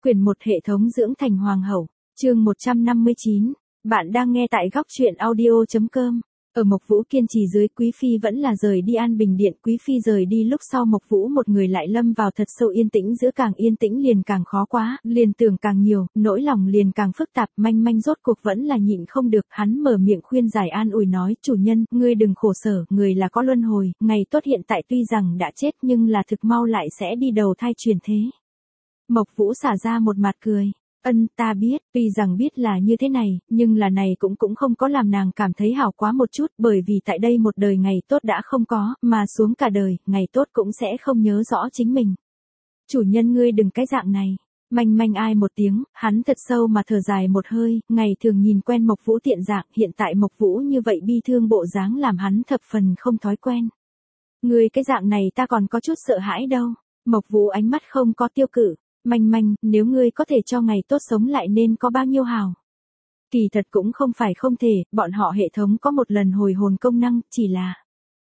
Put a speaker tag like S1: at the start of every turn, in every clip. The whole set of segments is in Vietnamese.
S1: Quyển 1 Hệ thống dưỡng thành hoàng hậu, chương 159. Bạn đang nghe tại góc truyện audio.com. Ở Mộc Vũ kiên trì dưới, Quý Phi vẫn là rời đi An Bình Điện. Quý Phi rời đi lúc sau, Mộc Vũ một người lại lâm vào thật sâu yên tĩnh, giữa càng yên tĩnh liền càng khó quá, liền tưởng càng nhiều, nỗi lòng liền càng phức tạp. Manh Manh rốt cuộc vẫn là nhịn không được, hắn mở miệng khuyên giải an ủi nói: chủ nhân, ngươi đừng khổ sở, người là có luân hồi, ngày tốt hiện tại tuy rằng đã chết nhưng là thực mau lại sẽ đi đầu thai chuyển thế. Mộc Vũ xả ra một mặt cười. Ta biết, tuy rằng biết là như thế này, nhưng là này cũng không có làm nàng cảm thấy hảo quá một chút, bởi vì tại đây một đời ngày tốt đã không có, mà xuống cả đời, ngày tốt cũng sẽ không nhớ rõ chính mình. Chủ nhân ngươi đừng cái dạng này. Manh Manh ai một tiếng, hắn thật sâu mà thở dài một hơi, ngày thường nhìn quen Mộc Vũ tiện dạng, hiện tại Mộc Vũ như vậy bi thương bộ dáng làm hắn thập phần không thói quen. Ngươi cái dạng này ta còn có chút sợ hãi đâu. Mộc Vũ ánh mắt không có tiêu cự. Manh Manh, nếu ngươi có thể cho ngày tốt sống lại nên có bao nhiêu hào. Kỳ thật cũng không phải không thể, bọn họ hệ thống có một lần hồi hồn công năng, chỉ là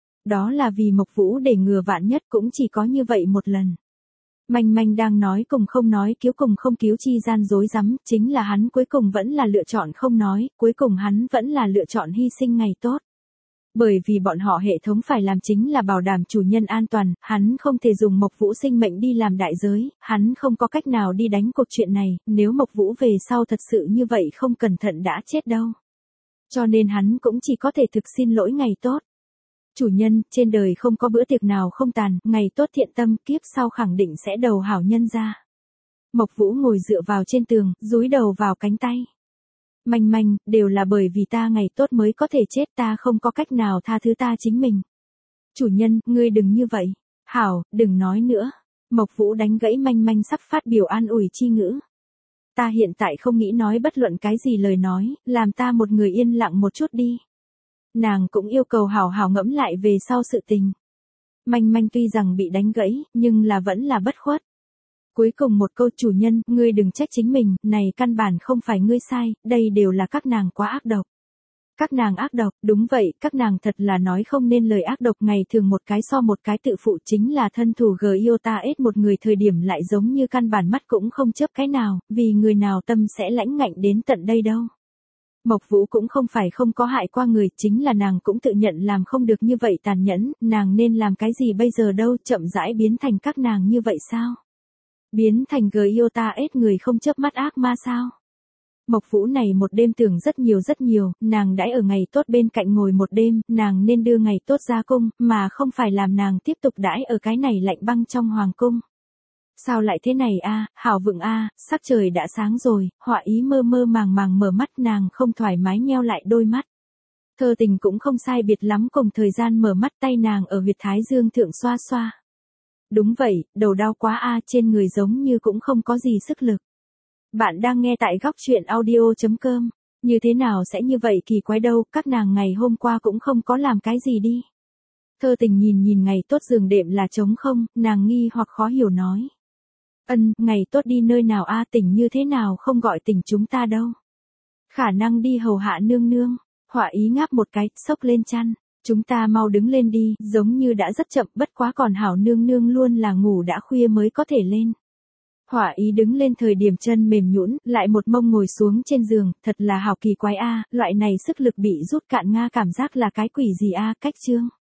S1: đó là vì Mộc Vũ để ngừa vạn nhất, cũng chỉ có như vậy một lần. Manh Manh đang nói cùng không nói, cứu cùng không cứu chi gian rối rắm, chính là hắn cuối cùng vẫn là lựa chọn không nói, cuối cùng hắn vẫn là lựa chọn hy sinh ngày tốt. Bởi vì bọn họ hệ thống phải làm chính là bảo đảm chủ nhân an toàn, hắn không thể dùng Mộc Vũ sinh mệnh đi làm đại giới, hắn không có cách nào đi đánh cuộc chuyện này, nếu Mộc Vũ về sau thật sự như vậy không cẩn thận đã chết đâu. Cho nên hắn cũng chỉ có thể thực xin lỗi ngày tốt. Chủ nhân, trên đời không có bữa tiệc nào không tàn, ngày tốt thiện tâm, kiếp sau khẳng định sẽ đầu hảo nhân ra. Mộc Vũ ngồi dựa vào trên tường, dúi đầu vào cánh tay. Manh Manh, đều là bởi vì ta ngày tốt mới có thể chết, ta không có cách nào tha thứ ta chính mình. Chủ nhân, ngươi đừng như vậy. Hảo, đừng nói nữa. Mộc Vũ đánh gãy Manh Manh sắp phát biểu an ủi chi ngữ. Ta hiện tại không nghĩ nói bất luận cái gì lời nói, làm ta một người yên lặng một chút đi. Nàng cũng yêu cầu hảo hảo ngẫm lại về sau sự tình. Manh Manh tuy rằng bị đánh gãy, nhưng là vẫn là bất khuất. Cuối cùng một câu: chủ nhân, ngươi đừng trách chính mình, này căn bản không phải ngươi sai, đây đều là các nàng quá ác độc. Các nàng ác độc, đúng vậy, các nàng thật là nói không nên lời ác độc, ngày thường một cái so một cái tự phụ, chính là thân thủ Giota-S một người thời điểm lại giống như căn bản mắt cũng không chớp cái nào, vì người nào tâm sẽ lãnh ngạnh đến tận đây đâu. Mộc Vũ cũng không phải không có hại qua người, chính là nàng cũng tự nhận làm không được như vậy tàn nhẫn, nàng nên làm cái gì bây giờ đâu, chậm rãi biến thành các nàng như vậy sao? Biến thành Giota-S người không chớp mắt ác ma sao? Mộc Vũ này một đêm tưởng rất nhiều, nàng đãi ở ngày tốt bên cạnh ngồi một đêm, nàng nên đưa ngày tốt ra cung, mà không phải làm nàng tiếp tục đãi ở cái này lạnh băng trong hoàng cung. Sao lại thế này a, hảo vượng a, sắc trời đã sáng rồi, Họa Ý mơ mơ màng màng mở mắt, nàng không thoải mái nheo lại đôi mắt. Thơ Tình cũng không sai biệt lắm cùng thời gian mở mắt, tay nàng ở huyệt thái dương thượng xoa xoa. Đúng vậy, đầu đau quá a, trên người giống như cũng không có gì sức lực. Bạn đang nghe tại góc truyện audio.com. Như thế nào sẽ như vậy kỳ quái đâu, các nàng ngày hôm qua cũng không có làm cái gì đi. Thơ Tình nhìn ngày tốt giường đệm là trống không, nàng nghi hoặc khó hiểu nói. Ngày tốt đi nơi nào a, Tình như thế nào không gọi Tình chúng ta đâu. Khả năng đi hầu hạ nương nương. Họa Ý ngáp một cái, xốc lên chăn. Chúng ta mau đứng lên đi, giống như đã rất chậm, bất quá còn hảo nương nương luôn là ngủ đã khuya mới có thể lên. Họa Ý đứng lên thời điểm chân mềm nhũn, lại một mông ngồi xuống trên giường, thật là hảo kỳ quái a, loại này sức lực bị rút cạn nga cảm giác là cái quỷ gì a, cách chương.